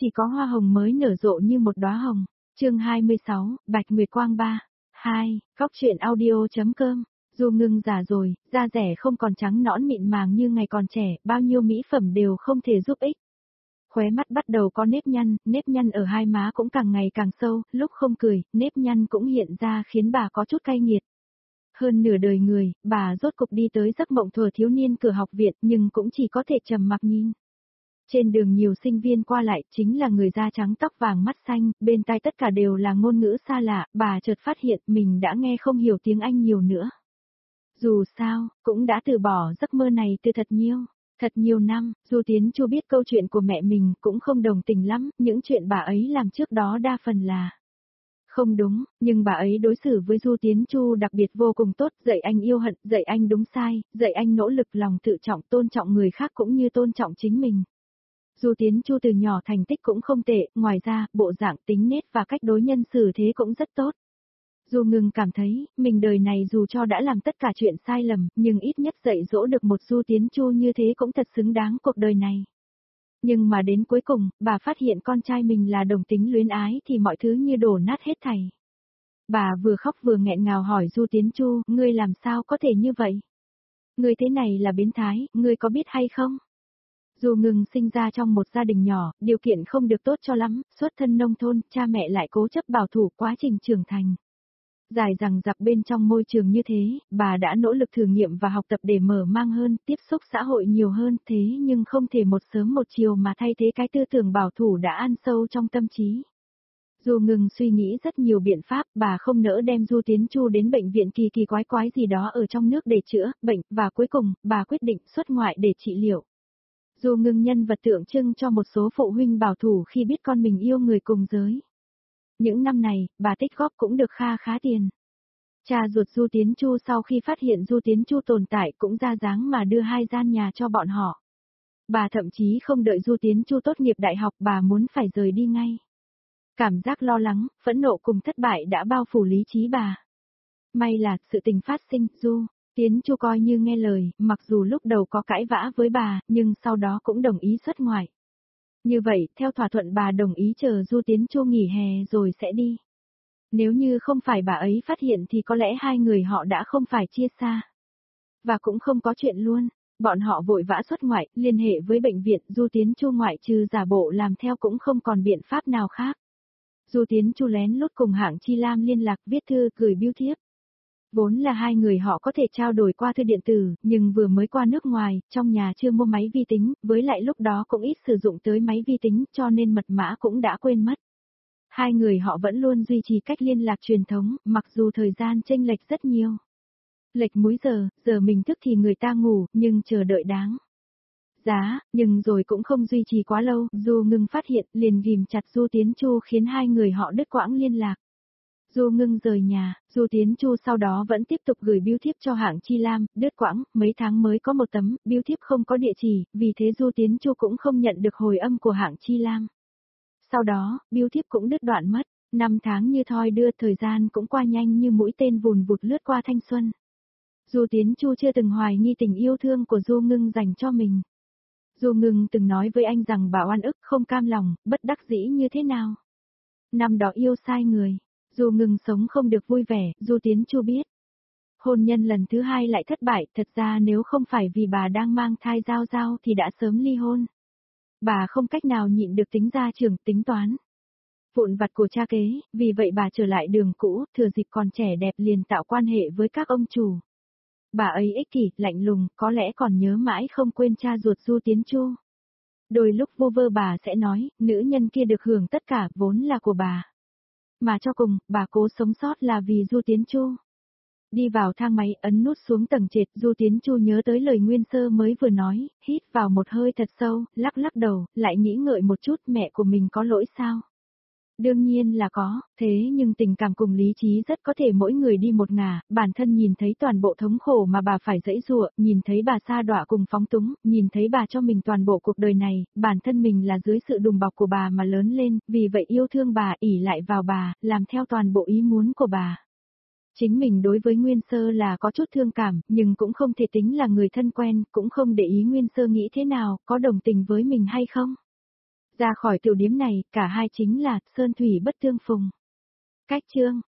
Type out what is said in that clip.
chỉ có hoa hồng mới nở rộ như một đóa hồng. Chương 26, Bạch Nguyệt Quang 3. 2, Góc truyện audio.com. Du Ngưng già rồi, da rẻ không còn trắng nõn mịn màng như ngày còn trẻ, bao nhiêu mỹ phẩm đều không thể giúp ích. Khóe mắt bắt đầu có nếp nhăn ở hai má cũng càng ngày càng sâu, lúc không cười, nếp nhăn cũng hiện ra khiến bà có chút cay nghiệt. Hơn nửa đời người, bà rốt cục đi tới giấc mộng thuở thiếu niên cửa học viện nhưng cũng chỉ có thể trầm mặc nhìn. Trên đường nhiều sinh viên qua lại, chính là người da trắng tóc vàng mắt xanh, bên tai tất cả đều là ngôn ngữ xa lạ, bà chợt phát hiện mình đã nghe không hiểu tiếng Anh nhiều nữa. Dù sao, cũng đã từ bỏ giấc mơ này từ thật nhiều năm, Du Tiến Chu biết câu chuyện của mẹ mình cũng không đồng tình lắm, những chuyện bà ấy làm trước đó đa phần là không đúng, nhưng bà ấy đối xử với Du Tiến Chu đặc biệt vô cùng tốt, dạy anh yêu hận, dạy anh đúng sai, dạy anh nỗ lực lòng tự trọng, tôn trọng người khác cũng như tôn trọng chính mình. Du Tiến Chu từ nhỏ thành tích cũng không tệ, ngoài ra, bộ dạng tính nết và cách đối nhân xử thế cũng rất tốt. Du Ngưng cảm thấy, mình đời này dù cho đã làm tất cả chuyện sai lầm, nhưng ít nhất dạy dỗ được một Du Tiến Chu như thế cũng thật xứng đáng cuộc đời này. Nhưng mà đến cuối cùng, bà phát hiện con trai mình là đồng tính luyến ái thì mọi thứ như đổ nát hết thảy. Bà vừa khóc vừa nghẹn ngào hỏi Du Tiến Chu, ngươi làm sao có thể như vậy? Ngươi thế này là biến thái, ngươi có biết hay không? Du Ngưng sinh ra trong một gia đình nhỏ, điều kiện không được tốt cho lắm, xuất thân nông thôn, cha mẹ lại cố chấp bảo thủ quá trình trưởng thành. Dài dằng dặc bên trong môi trường như thế, bà đã nỗ lực thử nghiệm và học tập để mở mang hơn, tiếp xúc xã hội nhiều hơn, thế nhưng không thể một sớm một chiều mà thay thế cái tư tưởng bảo thủ đã ăn sâu trong tâm trí. Du Ngưng suy nghĩ rất nhiều biện pháp, bà không nỡ đem Du Tiến Chu đến bệnh viện kỳ quái gì đó ở trong nước để chữa bệnh, và cuối cùng, bà quyết định xuất ngoại để trị liệu. Du Ngưng nhân vật tượng trưng cho một số phụ huynh bảo thủ khi biết con mình yêu người cùng giới. Những năm này, bà tích góp cũng được khá tiền. Cha ruột Du Tiến Chu sau khi phát hiện Du Tiến Chu tồn tại cũng ra dáng mà đưa 2 gian nhà cho bọn họ. Bà thậm chí không đợi Du Tiến Chu tốt nghiệp đại học, bà muốn phải rời đi ngay. Cảm giác lo lắng, phẫn nộ cùng thất bại đã bao phủ lý trí bà. May là, sự tình phát sinh, Du Tiến Chu coi như nghe lời, mặc dù lúc đầu có cãi vã với bà, nhưng sau đó cũng đồng ý xuất ngoại. Như vậy, theo thỏa thuận bà đồng ý chờ Du Tiến Chu nghỉ hè rồi sẽ đi. Nếu như không phải bà ấy phát hiện thì có lẽ hai người họ đã không phải chia xa. Và cũng không có chuyện luôn. Bọn họ vội vã xuất ngoại, liên hệ với bệnh viện, Du Tiến Chu ngoại trừ giả bộ làm theo cũng không còn biện pháp nào khác. Du Tiến Chu lén lút cùng hãng Chi Lam liên lạc, viết thư gửi bưu thiếp. Vốn là hai người họ có thể trao đổi qua thư điện tử, nhưng vừa mới qua nước ngoài, trong nhà chưa mua máy vi tính, với lại lúc đó cũng ít sử dụng tới máy vi tính cho nên mật mã cũng đã quên mất. Hai người họ vẫn luôn duy trì cách liên lạc truyền thống, mặc dù thời gian chênh lệch rất nhiều. Lệch múi giờ mình thức thì người ta ngủ, nhưng chờ đợi đáng giá, nhưng rồi cũng không duy trì quá lâu, Du Ngưng phát hiện, liền ghim chặt Du Tiến Chu khiến hai người họ đứt quãng liên lạc. Du Ngưng rời nhà, Du Tiến Chu sau đó vẫn tiếp tục gửi bưu thiếp cho hãng Chi Lam, đứt quãng, mấy tháng mới có một tấm, bưu thiếp không có địa chỉ, vì thế Du Tiến Chu cũng không nhận được hồi âm của hãng Chi Lam. Sau đó, bưu thiếp cũng đứt đoạn mất, 5 tháng như thoi đưa, thời gian cũng qua nhanh như mũi tên vùn vụt lướt qua thanh xuân. Du Tiến Chu chưa từng hoài nghi tình yêu thương của Du Ngưng dành cho mình. Du Ngưng từng nói với anh rằng bà oan ức, không cam lòng, bất đắc dĩ như thế nào. Năm đó yêu sai người, Du Ngưng sống không được vui vẻ, Du Tiến Chu biết. Hôn nhân lần thứ 2 lại thất bại, thật ra nếu không phải vì bà đang mang thai Giao Giao thì đã sớm ly hôn. Bà không cách nào nhịn được tính gia trưởng, tính toán vụn vặt của cha kế, vì vậy bà trở lại đường cũ, thừa dịp còn trẻ đẹp liền tạo quan hệ với các ông chủ. Bà ấy ích kỷ, lạnh lùng, có lẽ còn nhớ mãi không quên cha ruột Du Tiến Chu. Đôi lúc vu vơ bà sẽ nói, nữ nhân kia được hưởng tất cả, vốn là của bà. Mà cho cùng, bà cố sống sót là vì Du Tiến Chu. Đi vào thang máy, ấn nút xuống tầng trệt, Du Tiến Chu nhớ tới lời Nguyên Sơ mới vừa nói, hít vào một hơi thật sâu, lắc đầu, lại nghĩ ngợi một chút, mẹ của mình có lỗi sao? Đương nhiên là có, thế nhưng tình cảm cùng lý trí rất có thể mỗi người đi một ngả, bản thân nhìn thấy toàn bộ thống khổ mà bà phải dẫy dụa, nhìn thấy bà sa đọa cùng phóng túng, nhìn thấy bà cho mình toàn bộ cuộc đời này, bản thân mình là dưới sự đùm bọc của bà mà lớn lên, vì vậy yêu thương bà, ỷ lại vào bà, làm theo toàn bộ ý muốn của bà. Chính mình đối với Nguyên Sơ là có chút thương cảm, nhưng cũng không thể tính là người thân quen, cũng không để ý Nguyên Sơ nghĩ thế nào, có đồng tình với mình hay không. Ra khỏi tiểu điếm này, cả hai chính là sơn thủy bất tương phùng. Cách chương